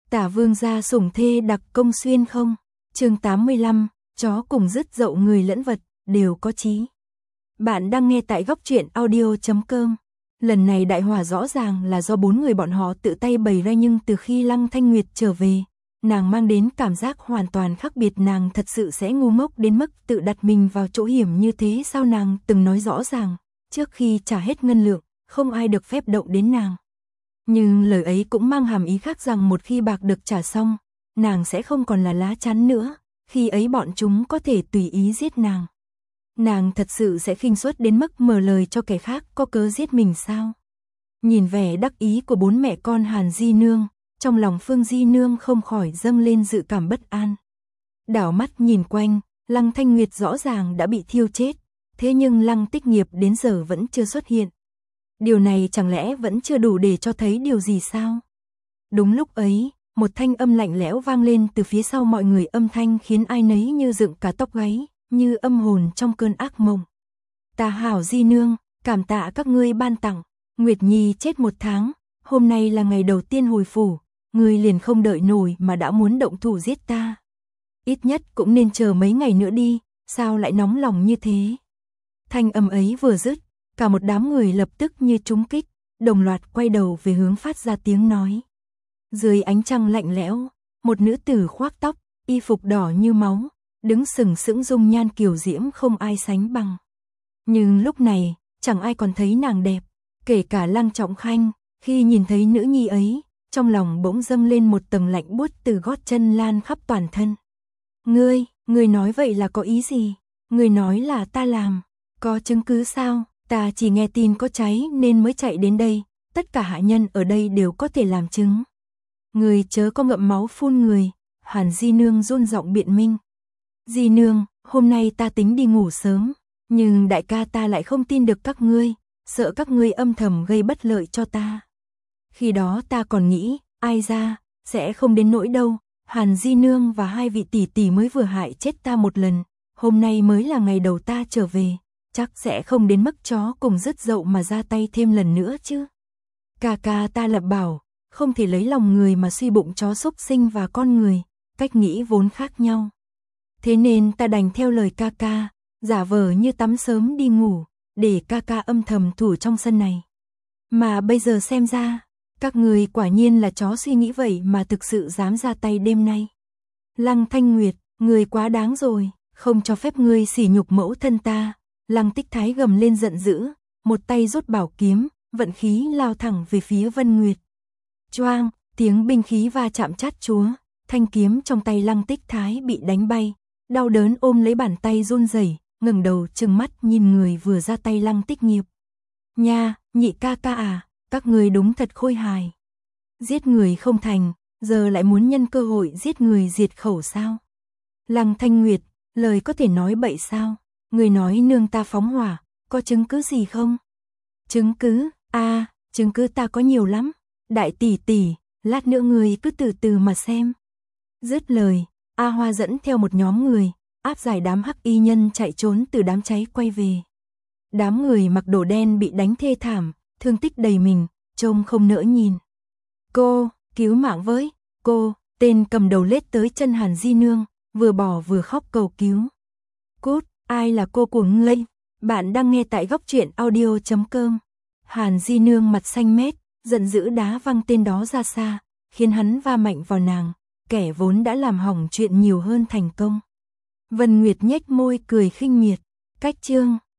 Tả vương gia sủng thê đặc công xuyên không? Chương 85, chó cùng dứt dậu người lẫn vật, đều có chí. Bạn đang nghe tại góc truyện audio.com. Lần này đại hỏa rõ ràng là do 4 người bọn họ tự tay bày ra, nhưng từ khi Lăng Thanh Nguyệt trở về, nàng mang đến cảm giác hoàn toàn khác biệt. Nàng thật sự sẽ ngu ngốc đến mức tự đặt mình vào chỗ hiểm như thế sao? Nàng từng nói rõ ràng, trước khi trả hết ngân lượng, không ai được phép động đến nàng. Nhưng lời ấy cũng mang hàm ý khác, rằng một khi bạc được trả xong, nàng sẽ không còn là lá chắn nữa, khi ấy bọn chúng có thể tùy ý giết nàng. Nàng thật sự sẽ khinh suất đến mức mở lời cho kẻ khác có cớ giết mình sao? Nhìn vẻ đắc ý của 4 mẹ con Hàn Di Nương, trong lòng Phương Di Nương không khỏi dâng lên dự cảm bất an. Đảo mắt nhìn quanh, Lăng Thanh Nguyệt rõ ràng đã bị thiêu chết, thế nhưng Lăng Tích Nghiệp đến giờ vẫn chưa xuất hiện. Điều này chẳng lẽ vẫn chưa đủ để cho thấy điều gì sao? Đúng lúc ấy, một thanh âm lạnh lẽo vang lên từ phía sau mọi người, âm thanh khiến ai nấy như dựng cả tóc gáy, như âm hồn trong cơn ác mộng. Tà hảo Di Nương, cảm tạ các ngươi ban tặng, Nguyệt Nhi chết 1 tháng, hôm nay là ngày đầu tiên hồi phủ, ngươi liền không đợi nổi mà đã muốn động thủ giết ta. Ít nhất cũng nên chờ mấy ngày nữa đi, sao lại nóng lòng như thế? Thanh âm ấy vừa dứt, cả một đám người lập tức như trúng kích, đồng loạt quay đầu về hướng phát ra tiếng nói. Dưới ánh trăng lạnh lẽo, một nữ tử khoác tóc, y phục đỏ như máu, đứng sừng sững, dung nhan kiều diễm không ai sánh bằng. Nhưng lúc này, chẳng ai còn thấy nàng đẹp, kể cả Lăng Trọng Khanh, khi nhìn thấy nữ nhi ấy, trong lòng bỗng dâng lên một tầng lạnh buốt từ gót chân lan khắp toàn thân. Ngươi nói vậy là có ý gì? Ngươi nói là ta làm, có chứng cứ sao? Ta chỉ nghe tin có cháy nên mới chạy đến đây, tất cả hạ nhân ở đây đều có thể làm chứng. Ngươi chớ có ngậm máu phun người, Hàn Di Nương run giọng biện minh. Di Nương, hôm nay ta tính đi ngủ sớm, nhưng đại ca ta lại không tin được các ngươi, sợ các ngươi âm thầm gây bất lợi cho ta. Khi đó ta còn nghĩ, ai ra, sẽ không đến nỗi đâu, Hàn Di Nương và 2 vị tỷ tỷ mới vừa hại chết ta 1 lần, hôm nay mới là ngày đầu ta trở về, chắc sẽ không đến mức chó cùng dứt dậu mà ra tay thêm lần nữa chứ. Ca ta lập bảo, không thể lấy lòng người mà suy bụng chó súc sinh và con người, cách nghĩ vốn khác nhau. Thế nên ta đành theo lời ca, giả vờ như tắm sớm đi ngủ, để ca âm thầm thủ trong sân này. Mà bây giờ xem ra, các người quả nhiên là chó suy nghĩ vậy mà thực sự dám ra tay đêm nay. Lăng Thanh Nguyệt, người quá đáng rồi, không cho phép ngươi sỉ nhục mẫu thân ta. Lăng Tích Thái gầm lên giận dữ, một tay rút bảo kiếm, vận khí lao thẳng về phía Vân Nguyệt. Choang, tiếng binh khí va chạm chát chúa, thanh kiếm trong tay Lăng Tích Thái bị đánh bay, đau đớn ôm lấy bàn tay run rẩy, ngẩng đầu trừng mắt nhìn người vừa ra tay Lăng Tích Nghiệp. Nha, nhị ca à, các người đúng thật khôi hài. Giết người không thành, giờ lại muốn nhân cơ hội giết người diệt khẩu sao? Lăng Thanh Nguyệt, lời có thể nói bậy sao? Người nói nương ta phóng hỏa, có chứng cứ gì không? Chứng cứ? Chứng cứ ta có nhiều lắm. Đại tỷ tỷ, lát nữa người cứ từ từ mà xem. Dứt lời, A Hoa dẫn theo một nhóm người, áp giải đám hắc y nhân chạy trốn từ đám cháy quay về. Đám người mặc đồ đen bị đánh thê thảm, thương tích đầy mình, trông không nỡ nhìn. Cô, cứu mạng với, cô, tên cầm đầu lết tới chân Hàn Di Nương, vừa bỏ vừa khóc cầu cứu. Cút, ai là cô của ngươi? Bạn đang nghe tại góc truyện audio.com. Hàn Di Nương mặt xanh mét, giận dữ đá văng tên đó ra xa, khiến hắn va mạnh vào nàng, kẻ vốn đã làm hỏng chuyện nhiều hơn thành công. Vân Nguyệt nhếch môi cười khinh miệt, cách chương.